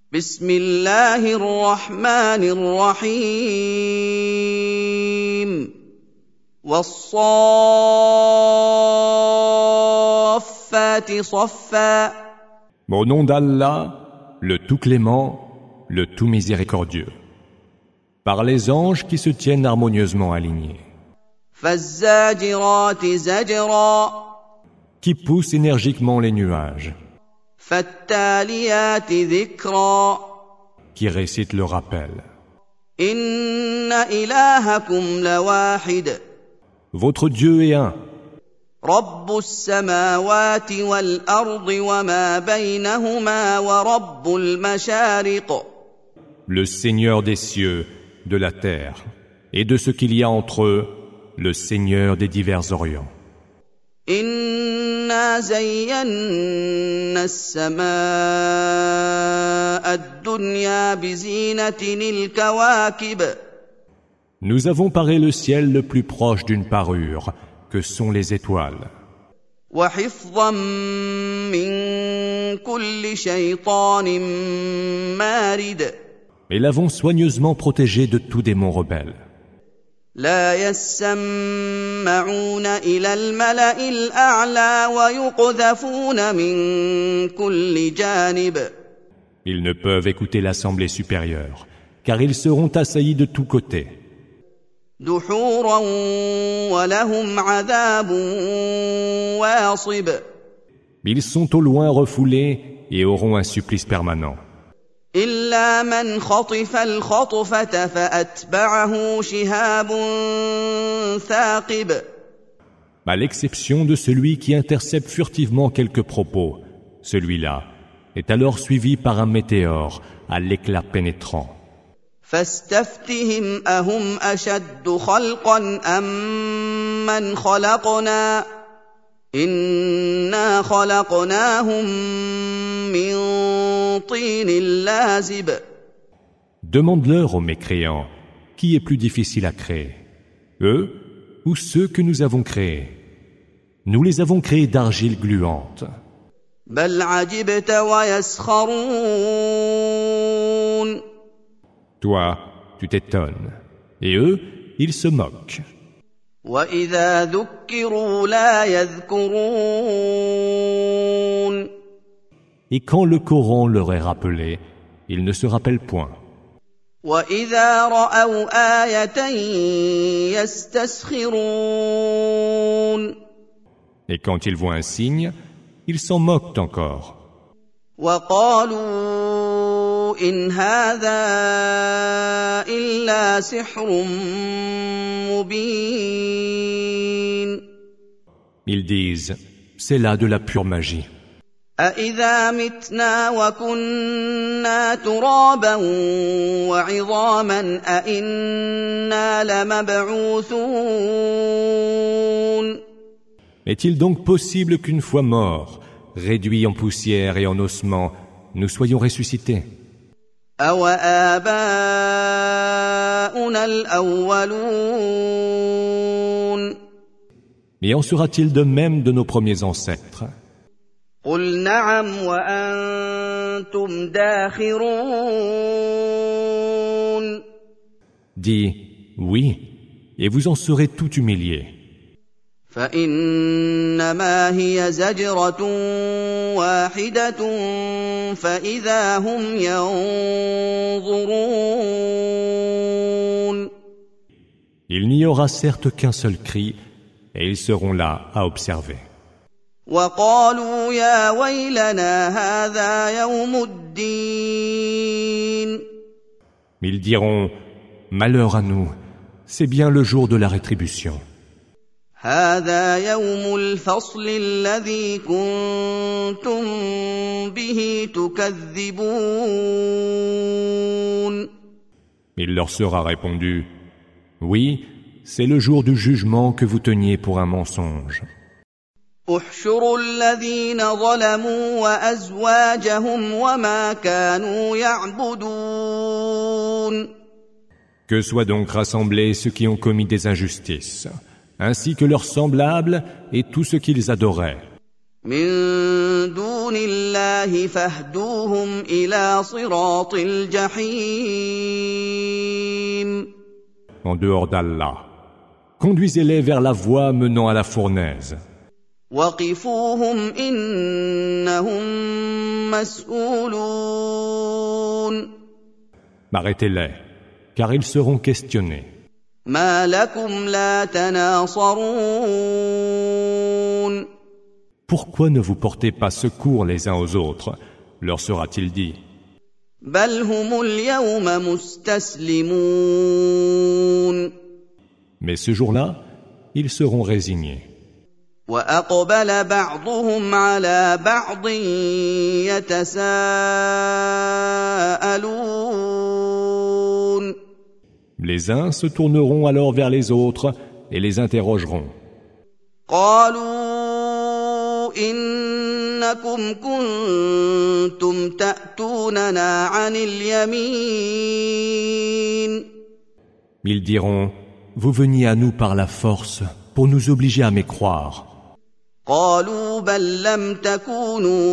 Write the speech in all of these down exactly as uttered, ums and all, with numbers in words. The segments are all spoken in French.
بسم الله الرحمن الرحيم والصافات صفا. Au nom d'Allah, le tout clément, le tout miséricordieux, par les anges qui se tiennent harmonieusement alignés, فالزاجرات زجرا qui poussent énergiquement les nuages, فالتاليات ذكرا qui récitent le rappel. إن إلهكم لواحد Votre Dieu est un, رب السماوات والأرض وما بينهما ورب المشارق. le Seigneur des cieux, de la terre, et de ce qu'il y a entre eux, le Seigneur des divers orients. إنا زينا السماء الدنيا بزينة الكواكب. Nous avons paré le ciel le plus proche d'une parure, que sont les étoiles, وحفظا من كل شيطان مارد. et l'avons soigneusement protégé de tout démon rebelle. لا يسمعون إلى الملأ الأعلى ويقذفون من كل جانب. Ils ne peuvent écouter l'assemblée supérieure, car ils seront assaillis de tous côtés. دحورا ولهم عذاب واصب. Ils sont au loin refoulés et auront un supplice permanent. إلا من خطف الخطفة فأتبعه شهاب ثاقب. À l'exception de celui qui intercepte furtivement quelques propos, celui-là est alors suivi par un météore à l'éclat pénétrant. فاستفتهم أهم أشد خلقا أم من خلقنا إنا خلقناهم من طين لازب. Demande-leur aux mécréants, qui est plus difficile à créer, eux ou ceux que nous avons créés? Nous les avons créés d'argile gluante. بل عجبت ويسخرون. Toi, tu t'étonnes, et eux, ils se moquent. وإذا ذكروا لا يذكرون. Et quand le Coran leur est rappelé, ils ne se rappellent point. وإذا رأوا آية يستسخرون. Et quand ils voient un signe, ils s'en moquent encore. وقالوا إن هذا إلا سحر مبين. Ils disent, c'est là de la pure magie. أإذا متنا وكنا ترابا وعظاما أإنا لمبعوثون. Est-il donc possible qu'une fois morts, réduits en poussière et en ossements, nous soyons ressuscités? أَوَآبَاؤُنَا الْأَوَّلُونَ. Et en sera-t-il de même de nos premiers ancêtres? قُلْ نَعَمْ وَأَنْتُمْ دَاخِرُونَ. Dis, oui, et vous en serez tout humiliés. فإنما هي زجرة واحدة فإذا هم ينظرون. Il n'y aura certes qu'un seul cri, et ils seront là à observer. وقالوا يا ويلنا هذا يوم الدين. Ils diront, malheur à nous, c'est bien le jour de la rétribution. هذا يوم الفصل الذي كنتم به تكذبون. Il leur sera répondu, oui, c'est le jour du jugement que vous teniez pour un mensonge. احشروا الذين ظلموا وأزواجهم وما كانوا يعبدون. Que soient donc rassemblés ceux qui ont commis des injustices, ainsi que leurs semblables et tout ce qu'ils adoraient. من دون دون الله فاهدوهم إلى صراط الجحيم. En dehors d'Allah, conduisez-les vers la voie menant à la fournaise. وقفوهم إنهم مسؤولون. Arrêtez-les, car ils seront questionnés. ما لكم لا تناصرون. Pourquoi ne vous portez pas secours les uns aux autres, leur sera-t-il dit. بل هم اليوم مستسلمون. Mais ce jour-là, ils seront résignés. وأقبل بعضهم على بعض يتساءلون. Les uns se tourneront alors vers les autres et les interrogeront. قالوا إنكم كنتم تأتوننا عن اليمين. Ils diront, vous veniez à nous par la force pour nous obliger à mécroire. قالوا بل لم تكونوا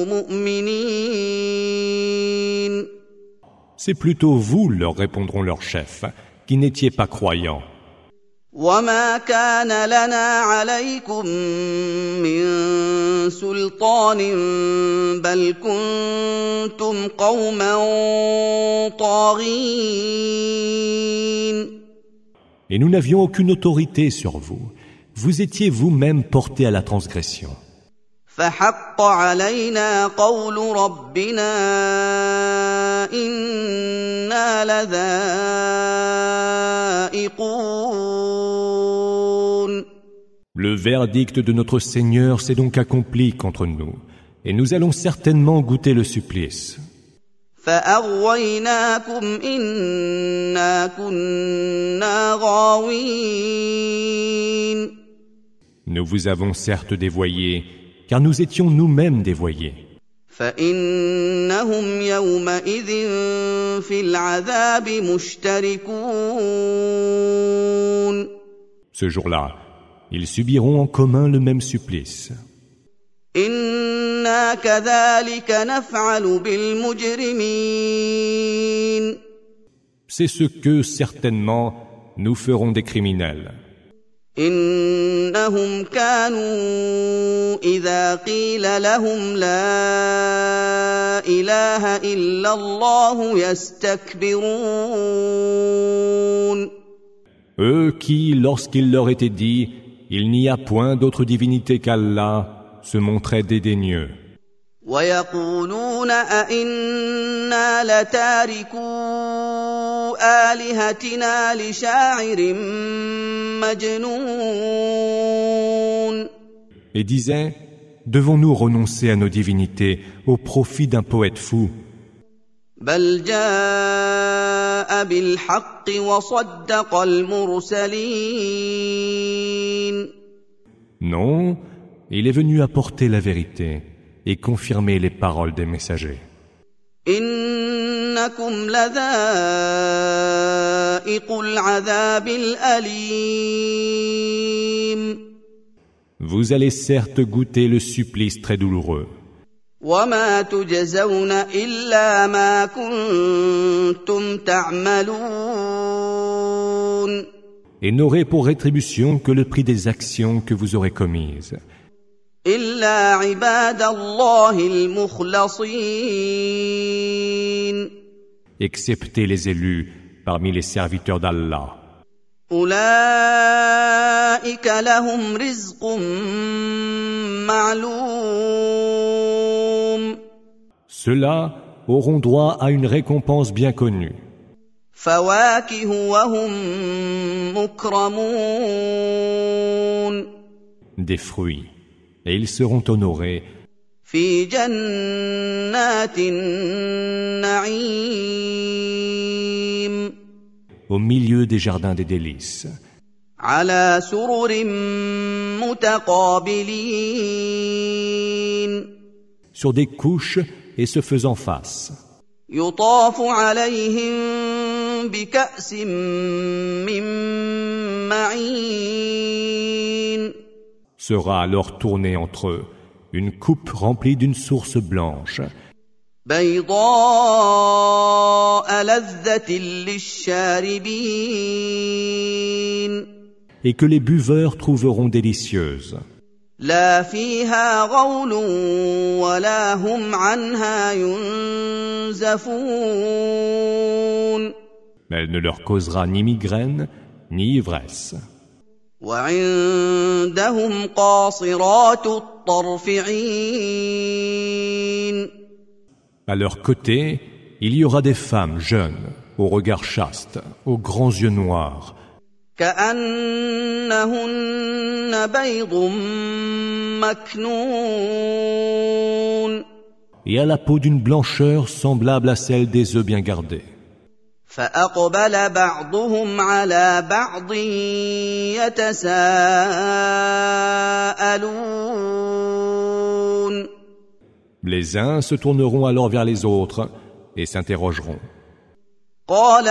مؤمنين. C'est plutôt vous, leur répondront leurs chefs, qui n'étiez pas croyants. وما كان لنا عليكم من سلطان بل كنتم قوما طاغين. Et nous n'avions aucune autorité sur vous. Vous étiez vous-même portés à la transgression. فحق علينا قول ربنا إنا لذائقون. Le verdict de notre Seigneur s'est donc accompli contre nous, et nous allons certainement goûter le supplice. فأغويناكم إنا كنا غاوين. Nous vous avons certes dévoyés, car nous étions nous-mêmes dévoyés. فإنهم يومئذ في العذاب مشتركون. Ce jour-là, ils subiront en commun le même supplice. إنا كذلك نفعل بالمجرمين. C'est ce que, certainement, nous ferons des criminels. إنهم كانوا إذا قيل لهم لا إله إلا الله يستكبرون. Eux qui, lorsqu'il leur était dit « Il n'y a point d'autre divinité qu'Allah », se montraient dédaigneux. ويقولون أئنا لتاركو آلهتنا لشاعر مجنون. Et disaient, devons-nous renoncer à nos divinités au profit d'un poète fou? بل جاء بالحق وصدق المرسلين. Non, il est venu apporter la vérité et confirmer les paroles des messagers. إنكم لذائق العذاب الأليم. Vous allez certes goûter le supplice très douloureux. وما تجزون إلا ما كنتم تعملون. Et n'aurez pour rétribution que le prix des actions que vous aurez commises. إلا عباد الله المخلصين. Excepté les élus parmi les serviteurs d'Allah. أولئك لهم رزق معلوم. Ceux-là auront droit à une récompense bien connue. فواكه وهم مكرمون. Des fruits. Et ils seront honorés في جنات النعيم. au milieu des jardins des délices, على سرر متقابلين. sur des couches et se faisant face. يطاف عليهم بكأس من معين. Sera alors tournée entre eux une coupe remplie d'une source blanche, بيضاء لذة للشاربين et que les buveurs trouveront délicieuse. لا فيها غول ولا هم عنها ينزفون Mais elle ne leur causera ni migraine, ni ivresse. وعندهم قاصرات الطرف عين À leur côté, il y aura des femmes jeunes, au regard chaste, aux grands yeux noirs, كأنهن بيض مكنون et à la peau d'une blancheur semblable à celle des œufs bien gardés. فأقبل بعضهم على بعض يتساءلون Les uns se tourneront alors vers les autres et s'interrogeront. قال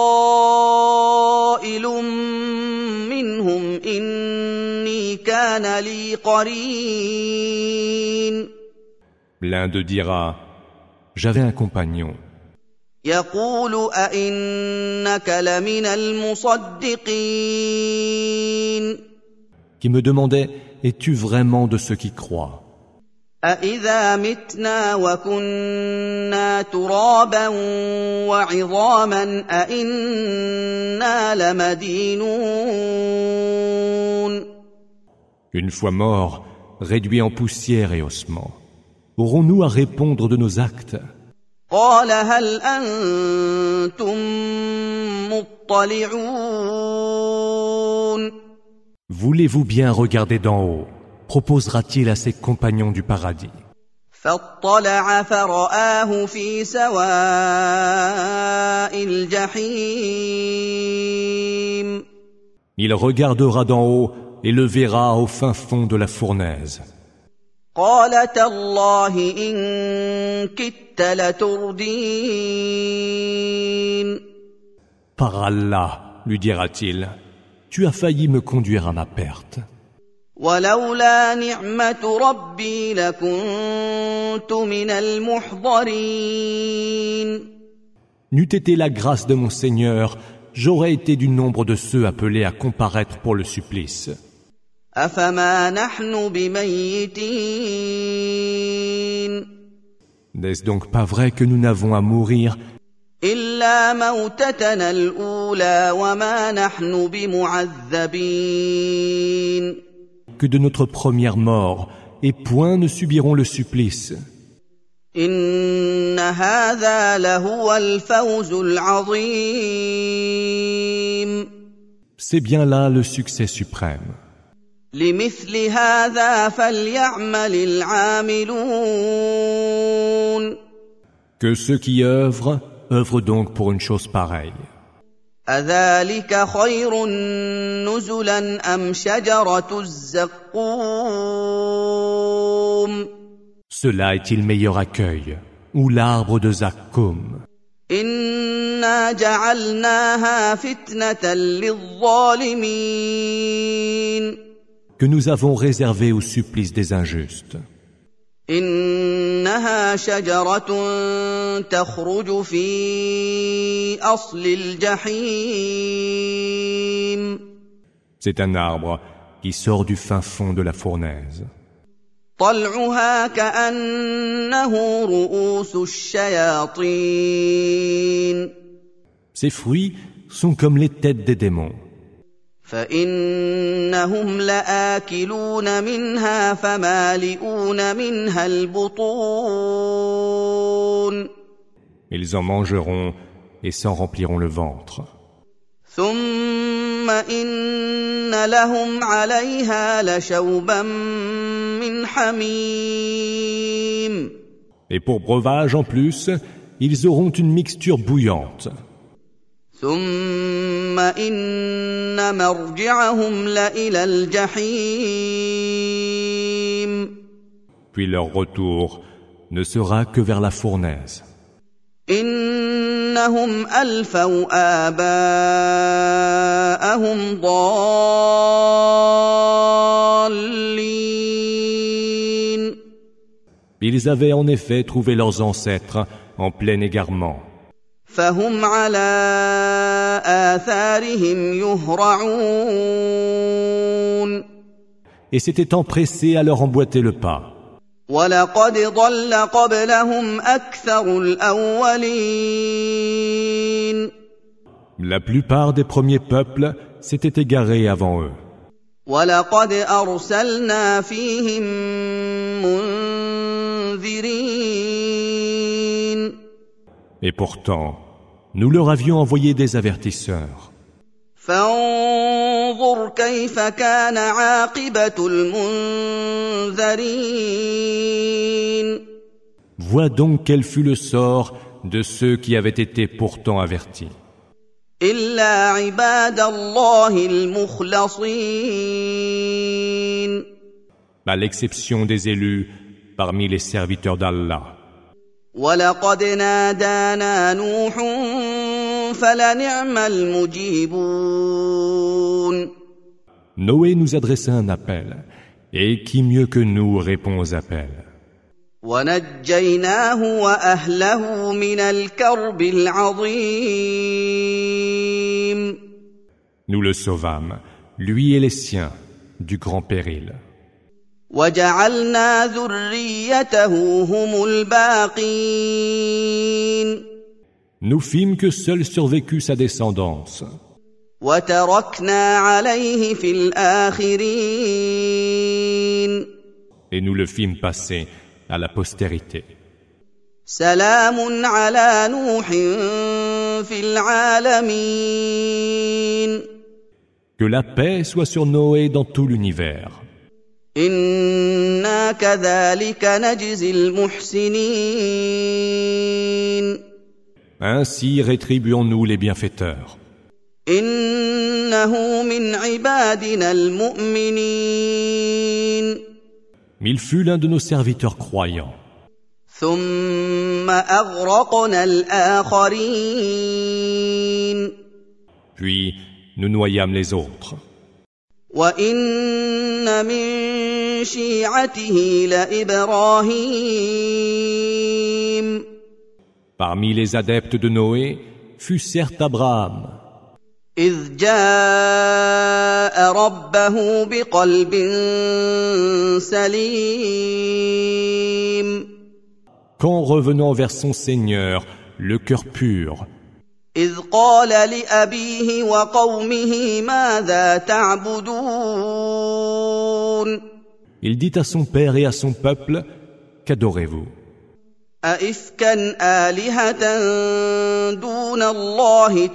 قائل منهم إني كان لي قرين L'un d'eux dira, j'avais un compagnon, يقول أئنك لمن المصدقين qui me demandait, es-tu vraiment de ceux qui croient? أإذا متنا وكنا ترابا وعظاما أإنا لمدينون Une fois morts, réduits en poussière et ossements, aurons-nous à répondre de nos actes? قال هل أنتم مطلعون Voulez-vous bien regarder d'en haut? Proposera-t-il à ses compagnons du paradis? فاطلع فرآه في سواء الجحيم Il regardera d'en haut et le verra au fin fond de la fournaise. قال تالله إن كدت لتردين Par Allah, lui dira-t-il, tu as failli me conduire à ma perte. ولولا نعمة ربي لكنت من المحضرين N'eût été la grâce de mon Seigneur, j'aurais été du nombre de ceux appelés à comparaître pour le supplice. أفما نحن بميتين N'est-ce donc pas vrai que nous n'avons à mourir إلا موتتنا الأولى وما نحن بمعذبين que de notre première mort, et point ne subiront le supplice? إن هذا لهو الفوز العظيم C'est bien là le succès suprême. لمثل هذا فليعمل العاملون Que ceux qui œuvrent, œuvrent donc pour une chose pareille. أذلك خير نزلا أم شجرة الزقوم Cela est-il meilleur accueil, ou l'arbre de Zakkoum, إنا جعلناها فتنة للظالمين que nous avons réservé au supplice des injustes? إنها شجرة تخرج في أصل الجحيم C'est un arbre qui sort du fin fond de la fournaise. طلعها كأنه رؤوس الشياطين Ses fruits sont comme les têtes des démons. فإنهم لآكلون منها فمالئون منها البطون Ils en mangeront et s'en rempliront le ventre. ثم إن لهم عليها لشوبا من حميم Et pour breuvage en plus, ils auront une mixture bouillante. ثم إن مرجعهم لإلى الجحيم Puis leur retour ne sera que vers la fournaise. إنهم ألفوا آباءهم ضالين. Ils avaient en effet trouvé leurs ancêtres en plein égarement. فهم على آثارهم يهرعون Et s'étaient empressés à leur emboîter le pas. وَلَقَدْ ضَلَّ قَبْلَهُمْ أَكْثَرُ الْأَوَّلِينَ La plupart des premiers peuples s'étaient égarés avant eux. وَلَقَدْ أَرْسَلْنَا فِيهِم مُّنذِرِينَ Et pourtant, nous leur avions envoyé des avertisseurs. فانظر كيف كان عاقبة المنذرين Vois donc quel fut le sort de ceux qui avaient été pourtant avertis. إلا عباد الله المخلصين À l'exception des élus parmi les serviteurs d'Allah. ولقد نادانا نوح فلنعم المجيبون Noé nous adressa un appel, et qui mieux que nous répond aux appels. ونجيناه وأهله من الكرب العظيم Nous le sauvâmes, lui et les siens, du grand péril. وجعلنا ذريته هم الباقين Nous fîmes que seule survécut sa descendance. وتركنا عليه في الآخرين Et nous le fîmes passer à la postérité. سلام على نوح في العالمين Que la paix soit sur Noé dans tout l'univers. إنا كذلك نجزي المحسنين Ainsi rétribuons-nous les bienfaiteurs. إنه من عبادنا المؤمنين Il fut l'un de nos serviteurs croyants. ثم أغرقنا الآخرين Puis nous noyâmes les autres. وإن من شيعته لإبراهيم Parmi les adeptes de Noé fut certes Abraham, إذ جاء ربه بقلب سليم quand revenant vers son Seigneur, le cœur pur, إذ قال لأبيه وقومه ماذا تعبدون il dit à son père et à son peuple, qu'adorez-vous? أئفكا آلهة دون الله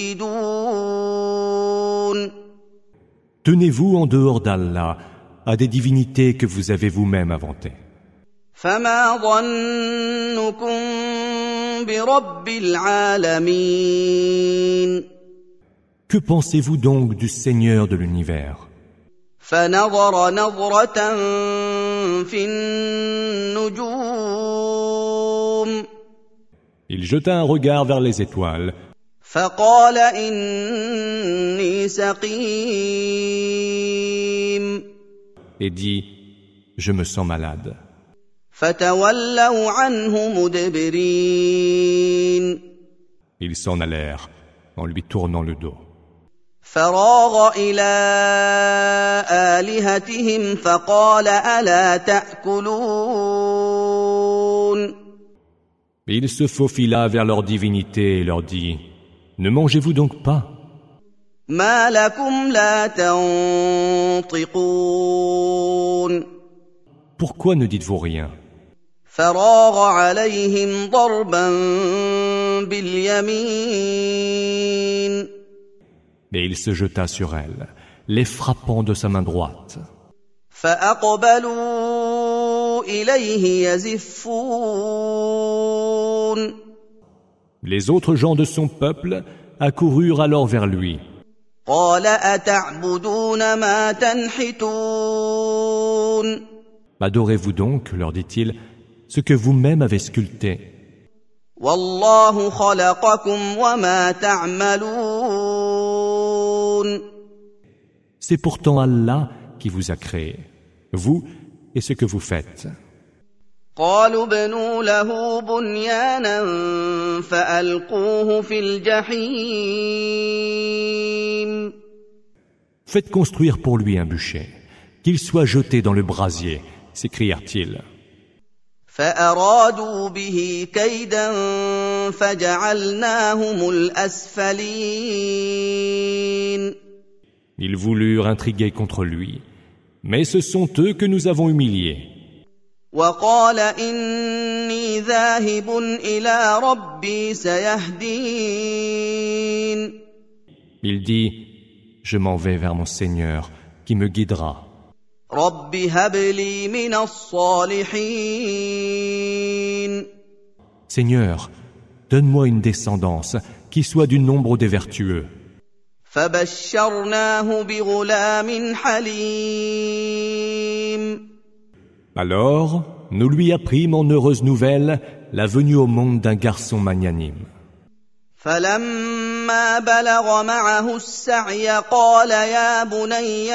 تريدون Tenez-vous en dehors d'Allah à des divinités que vous avez vous-même inventées. فما ظنكم برب العالمين Que pensez-vous donc du Seigneur de l'univers? فنظر نظرة في النجوم Il jeta un regard vers les étoiles فقال إني سقيم et dit, je me sens malade. فتولوا عنه مدبرين Ils s'en allèrent en lui tournant le dos. فراغ إلى آلهتهم فقال ألا تأكلون Il se faufila vers leur divinité et leur dit, ne mangez-vous donc pas? ما لكم لا تنطقون Pourquoi ne dites-vous rien? فراغ عليهم ضربا باليمين Et il se jeta sur elle, les frappant de sa main droite. فأقبلوا إليه يزفون Les autres gens de son peuple accoururent alors vers lui. قال أتعبدون ما تنحتون Adorez-vous donc, leur dit-il, ce que vous-même avez sculpté. والله خلقكم وما تعملون C'est pourtant Allah qui vous a créé, vous et ce que vous faites. قالوا ابنوا له بنيانا فألقوه في الجحيم. Faites construire pour lui un bûcher, qu'il soit jeté dans le brasier, s'écrièrent-ils. فأرادوا به كيدا فجعلناهم الأسفلين. Ils voulurent intriguer contre lui, mais ce sont eux que nous avons humiliés. وقال إني ذاهب إلى ربي سيهدين. Il dit, je m'en vais vers mon Seigneur qui me guidera. رب هب لي من الصالحين. Seigneur, donne-moi une descendance qui soit du nombre des vertueux. فبشرناه بغلام حليم. Alors, nous lui apprîmes en heureuse nouvelle la venue au monde d'un garçon magnanime. فلما بلغ معه السعي قال يا بني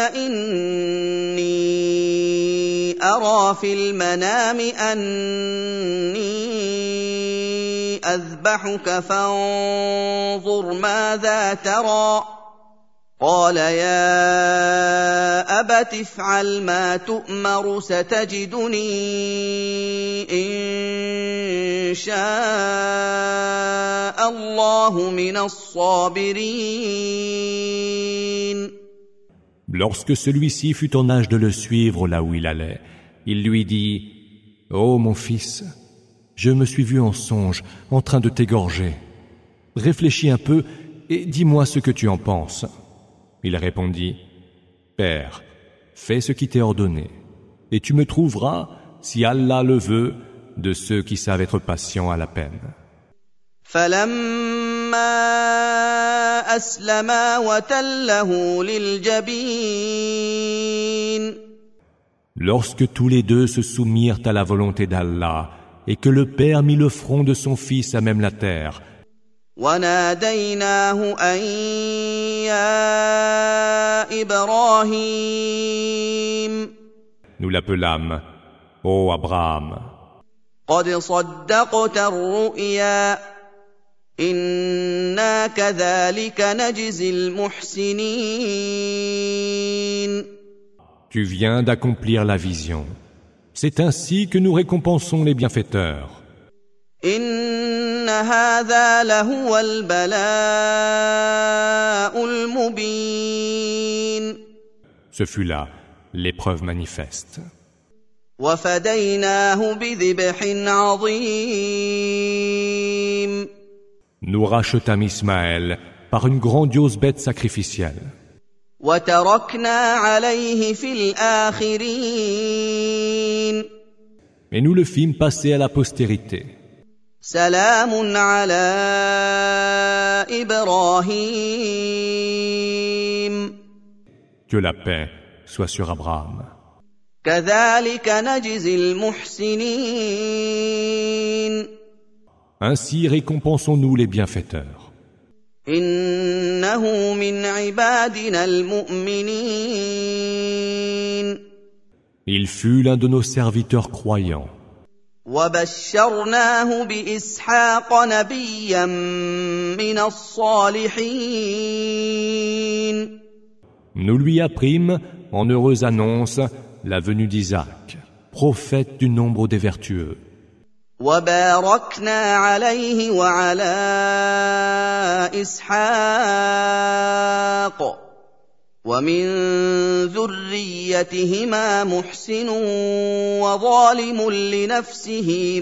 إني أرى في المنام أني أذبحك فانظر ماذا ترى. قال يا أبت افعل ما تؤمر ستجدني إن شاء الله من الصابرين. Lorsque celui-ci fut en âge de le suivre là où il allait, il lui dit, « Ô mon fils, je me suis vu en songe en train de t'égorger. Réfléchis un peu et dis-moi ce que tu en penses. » Il répondit, « Père, fais ce qui t'est ordonné, et tu me trouveras, si Allah le veut, de ceux qui savent être patients à la peine. » فلما أسلما وتله للجبين. Lorsque tous les deux se soumirent à la volonté d'Allah, et que le père mit le front de son fils à même la terre, وناديناه أن يا إبراهيم. nous l'appelâmes, ô Abraham, قد صدقت الرؤيا إنا كذلك نجزي المحسنين. tu viens d'accomplir la vision. C'est ainsi que nous récompensons les bienfaiteurs. إن هذا لهو البلاء المبين. Ce fut là l'épreuve manifeste. وفديناه بذبح عظيم. Nous rachetâmes Ismaël par une grandiose bête sacrificielle. وتركنا عليه في الآخرين. Et nous le fîmes passer à la postérité. سلام على إبراهيم. Que la paix soit sur Abraham. كذلك نجزي المحسنين. Ainsi récompensons-nous les bienfaiteurs. إنه من عبادنا المؤمنين. Il fut l'un de nos serviteurs croyants. وبشرناه بإسحاق نبيا من الصالحين. Nous lui apprîmes, en heureuse annonce, la venue d'Isaac, prophète du nombre des vertueux. وباركنا عليه وعلى إسحاق ومن ذريتهما محسن وظالم لنفسه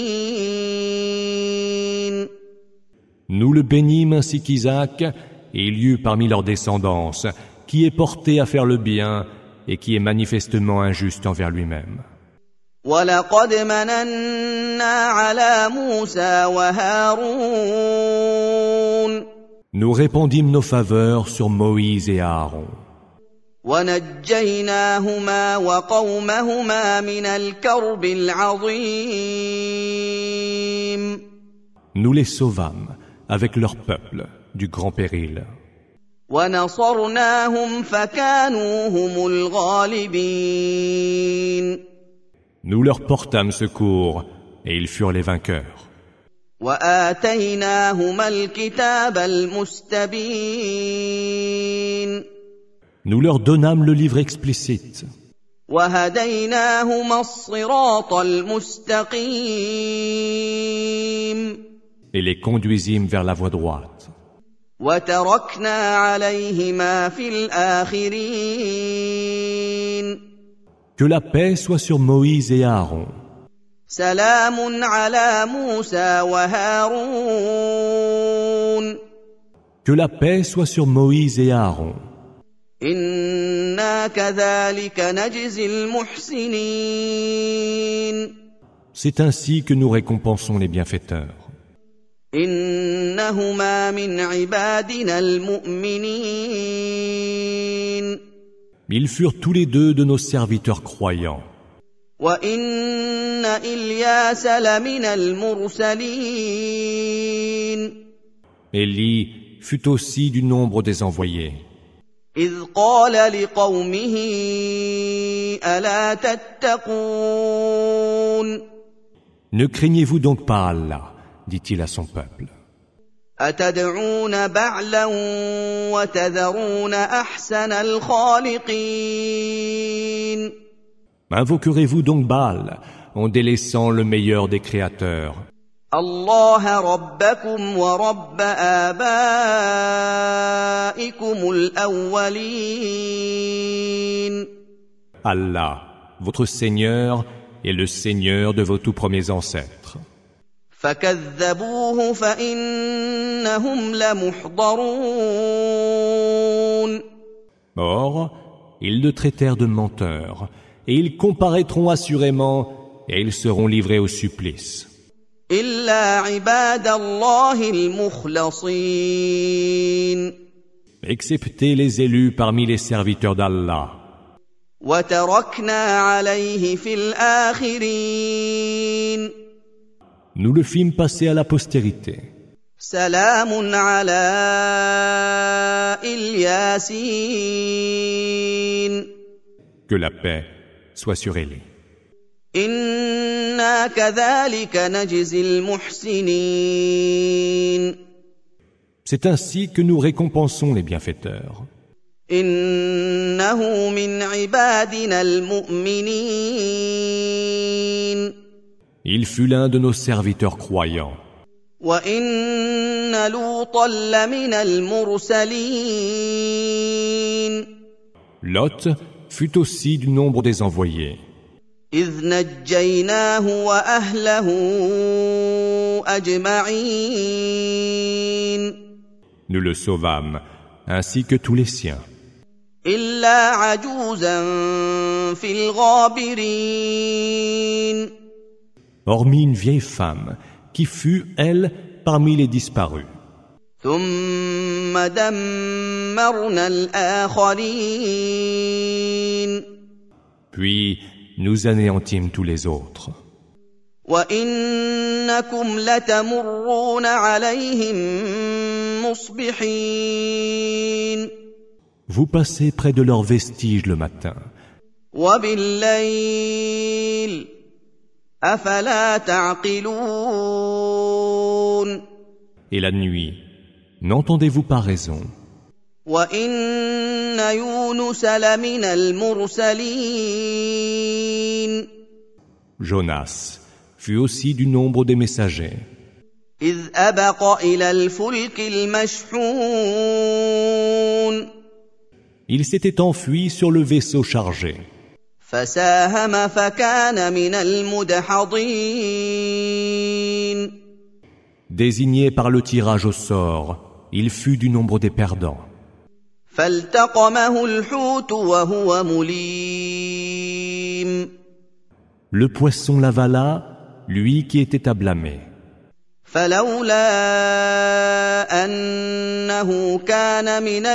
مبين. Nous le bénîmes ainsi qu'Isaac, et il y eut parmi leur descendance qui est porté à faire le bien et qui est manifestement injuste envers lui-même. وَلَقَدْ مَنَنَّا عَلَى مُوسَى وَهَارُونَ. Nous répandîmes nos faveurs sur Moïse et Aaron. وَنَجَّيْنَاهُمَا وَقَوْمَهُمَا مِنَ الْكَرْبِ الْعَظِيمِ. Nous les sauvâmes avec leur peuple du grand péril. وَنَصَرْنَاهُمْ فَكَانُوا هُمُ الْغَالِبِينَ. Nous leur portâmes secours, et ils furent les vainqueurs. وآتيناهما الكتاب المستبين Nous leur donnâmes le livre explicite. وهديناهما الصراط المستقيم Et les conduisîmes vers la voie droite. وتركنا عليهما في الآخرين Que la paix soit sur Moïse et Aaron. سلام على موسى وهارون Que la paix soit sur Moïse et Aaron. إنا كذلك نجزي المحسنين C'est ainsi que nous récompensons les bienfaiteurs. إنهما من عبادنا المؤمنين Ils furent tous les deux de nos serviteurs croyants. وإن إلياس لمن المرسلين Élie fut aussi du nombre des envoyés. إذ قال لقومه ألا تتقون Ne craignez-vous donc pas Allah, dit-il à son peuple. أتدعون بعلا وتذرون أحسن الخالقين Invoquerez-vous donc Baal en délaissant le meilleur des créateurs, الله ربكم ورب آبائكم الأولين Allah, votre Seigneur, est le Seigneur de vos tout premiers ancêtres. فكذبوه فإنهم لمحضرون Or, ils le traitèrent de menteur, et ils comparaîtront assurément, et ils seront livrés au supplice. إلا عباد الله المخلصين Excepté les élus parmi les serviteurs d'Allah. وتركنا عليه في الآخرين Nous le fîmes passer à la postérité. سلام على الياسين Que la paix soit sur Élie. إنا كذلك نجزي المحسنين C'est ainsi que nous récompensons les bienfaiteurs. إنه من عبادنا المؤمنين Il fut l'un de nos serviteurs croyants. وإن لوطا لمن المرسلين Lot fut aussi du nombre des envoyés. إذ نجيناه وأهله أجمعين Nous le sauvâmes, ainsi que tous les siens. إلا عجوزا في الغابرين Hormis une vieille femme, qui fut, elle, parmi les disparus. ثم دمرنا الآخرين Puis, nous anéantîmes tous les autres. وإنكم لتمرون عليهم مصبحين Vous passez près de leurs vestiges le matin. وبالليل أفلا تعقلون Et la nuit, n'entendez-vous pas raison? وإن يونس لمن المرسلين Jonas fut aussi du nombre des messagers. إذ أبق إلى الفلك المشحون Il s'était enfui sur le vaisseau chargé. فساهم فكان من المدحضين Désigné par le tirage au sort, il fut du nombre des perdants. فالتقمه الحوت وهو مليم Le poisson l'avala, lui qui était à blâmer. فلولا أنه كان من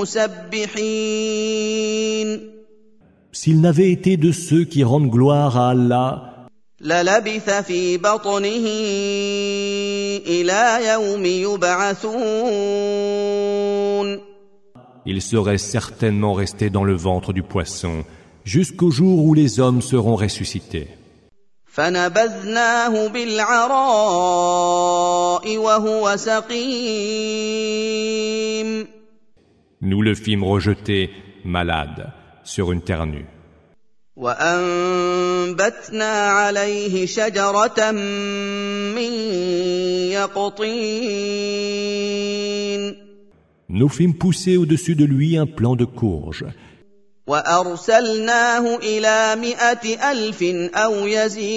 المسبحين S'il n'avait été de ceux qui rendent gloire à Allah, للبث في بطنه إلى يوم يبعثون il serait certainement resté dans le ventre du poisson jusqu'au jour où les hommes seront ressuscités. فنبذناه بالعراء وهو سقيم. Nous le fîmes rejeter, malade, sur une terre nue. وأنبتنا عليه شجرة من يقطين. Nous fîmes pousser au-dessus de lui un plant de courge. وأرسلناه إلى مئة ألف أو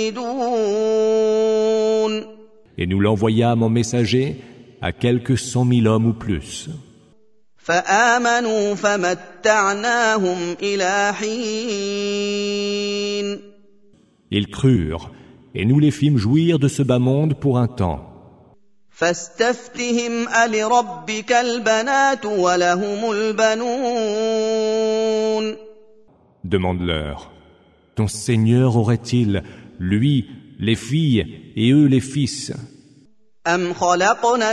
يزيدون. Et nous l'envoyâmes en messager à quelques cent mille hommes ou plus. فآمنوا فمتعناهم إلى حين. Ils crurent, et nous les fîmes jouir de ce bas monde pour un temps. فاستفتهم ألربك البنات ولهم البنون. Demande-leur, ton Seigneur aurait-il, lui, les filles, et eux les fils? أم خلقنا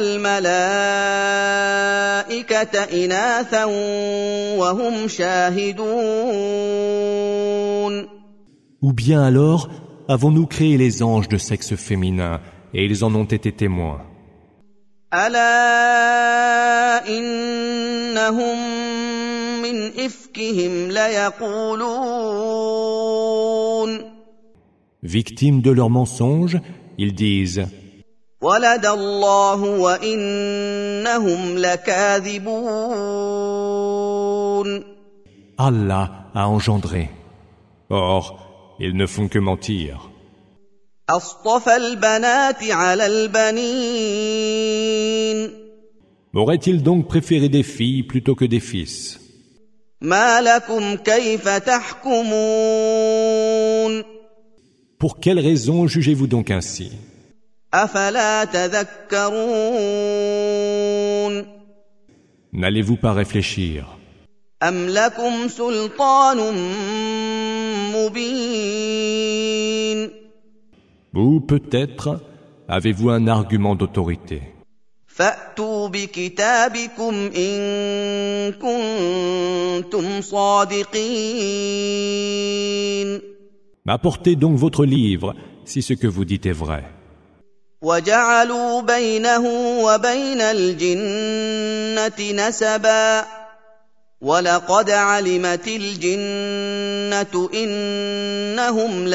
الملائكة إناثا وهم شاهدون. Ou bien alors, avons-nous créé les anges de sexe féminin, et ils en ont été témoins? ألا إنهم من إفكهم ليقولون. Victimes de leurs mensonges, ils disent: ولد الله وإنهم لكاذبون. Allah a engendré. Or, ils ne font que mentir. أصطفى البنات على البنين. Aurait-il donc préféré des filles plutôt que des fils? ما لكم كيف تحكمون. Pour quelle raison jugez-vous donc ainsi? أفلا تذكرون. N'allez-vous pas réfléchir? أم لكم سلطان مبين. Ou peut-être avez-vous un argument d'autorité? فأتوا بكتابكم إن كنتم صادقين. Apportez donc votre livre, si ce que vous dites est vrai. وجعلوا بينه وبين الجنة نسبا ولقد علمت الجنة إنهم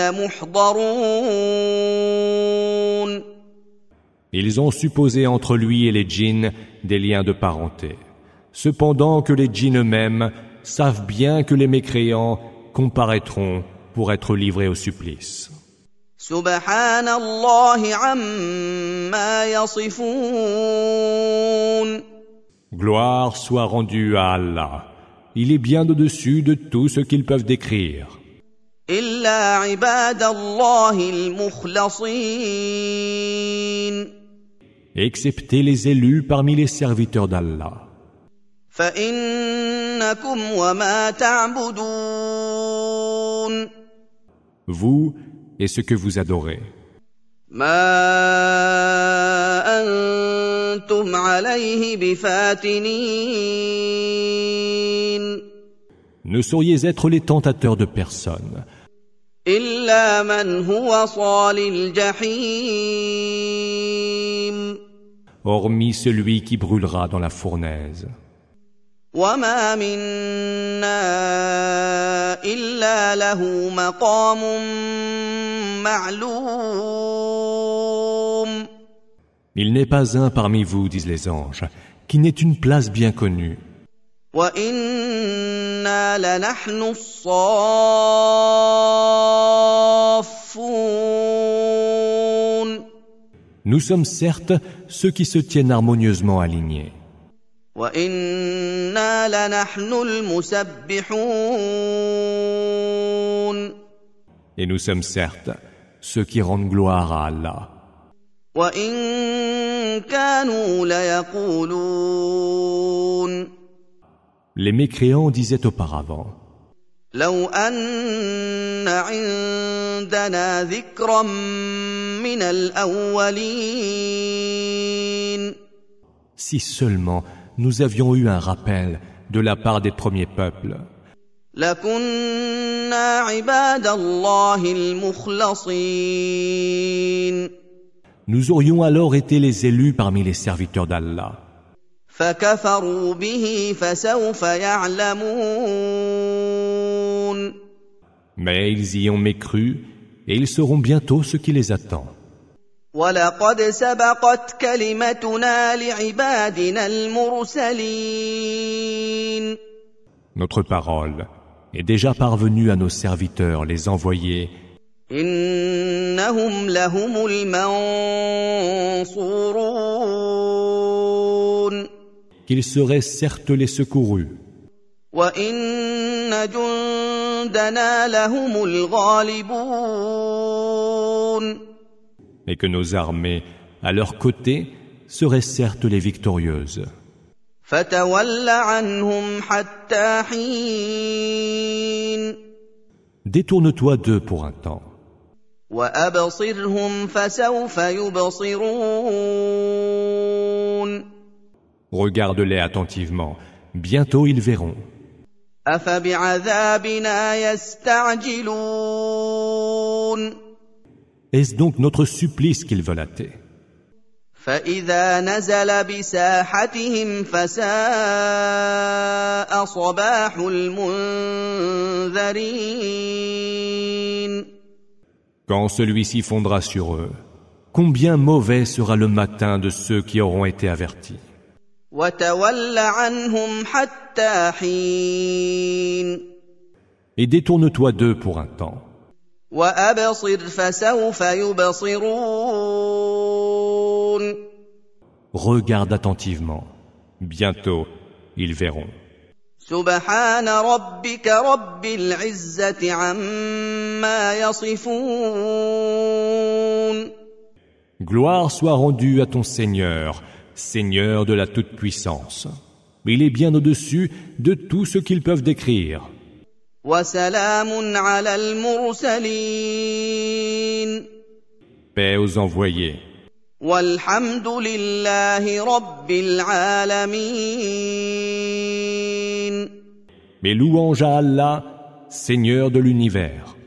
لمحضرون. Ils ont supposé entre lui et les djinns des liens de parenté. Cependant que les djinns eux-mêmes savent bien que les mécréants comparaîtront pour être livrés au supplice. سبحان الله عما يصفون. Gloire soit rendue à Allah. Il est bien au-dessus de tout ce qu'ils peuvent décrire. إلا عباد الله المخلصين. Excepté les élus parmi les serviteurs d'Allah. فإنكم وما تعبدون. Vous et ce que vous adorez. ما أنتم عليه بفاتنين. Ne sauriez être les tentateurs de personne. إلا من هو صال الجحيم. Hormis celui qui brûlera dans la fournaise. وما منا إلا له مقام معلوم. Il n'est pas un parmi vous, disent les anges, qui n'ait une place bien connue. وإنا لنحن الصافون. Nous sommes certes ceux qui se tiennent harmonieusement alignés. وإنا لنحن المسبحون. Et nous sommes certes ceux qui rendent gloire à Allah. وإن كانوا ليقولون. Les mécréants disaient auparavant: لو أن عندنا ذكرا من الأولين. Si seulement nous avions eu un rappel de la part des premiers peuples. لكنا عباد الله المخلصين. Nous aurions alors été les élus parmi les serviteurs d'Allah. فكفروا به فسوف يعلمون. Mais ils y ont mécru et ils sauront bientôt ce qui les attend. وَلَقَدْ سَبَقَتْ كَلِمَتُنَا لِعِبَادِنَا الْمُرْسَلِينَ. Notre parole est déjà parvenue à nos serviteurs, les envoyés. إِنَّهُمْ لَهُمُ الْمَنصُورُونَ. Qu'ils seraient certes les secourus. وَإِنَّ جُندَنَا لَهُمُ الْغَالِبُونَ. Et que nos armées, à leur côté, seraient certes les victorieuses. فَتَوَلَّ عَنْهُمْ حَتَّى حِينٍ. Détourne-toi d'eux pour un temps. وَأَبْصِرْهُمْ فَسَوْفَ يُبْصِرُونَ. Regarde-les attentivement, bientôt ils verront. أَفَبِعَذَابِنَا يَسْتَعْجِلُونَ. Est-ce donc notre supplice qu'ils veulent hâter? فَإِذَا نَزَلَ بِسَاحَتِهِمْ فَسَاءَ صَبَاحُ الْمُنذَرِينَ. Quand celui-ci fondra sur eux, combien mauvais sera le matin de ceux qui auront été avertis. وَتَوَلَّ عَنْهُمْ حَتَّى حِينٍ. Et détourne-toi d'eux pour un temps. وَأَبْصِرْ فَسَوْفَ يُبْصِرُونَ. Regarde attentivement, bientôt ils verront. سُبْحَانَ رَبِّكَ رَبِّ الْعِزَّةِ عَمَّا يَصِفُونَ. Gloire soit rendue à ton Seigneur, Seigneur de la toute-puissance. Il est bien au-dessus de tout ce qu'ils peuvent décrire. وَسَلَامٌ عَلَى الْمُرْسَلِينَ. Paix aux envoyés. وَالْحَمْدُ لِلَّهِ رَبِّ الْعَالَمِينَ. Mais louange à Allah, Seigneur de l'univers.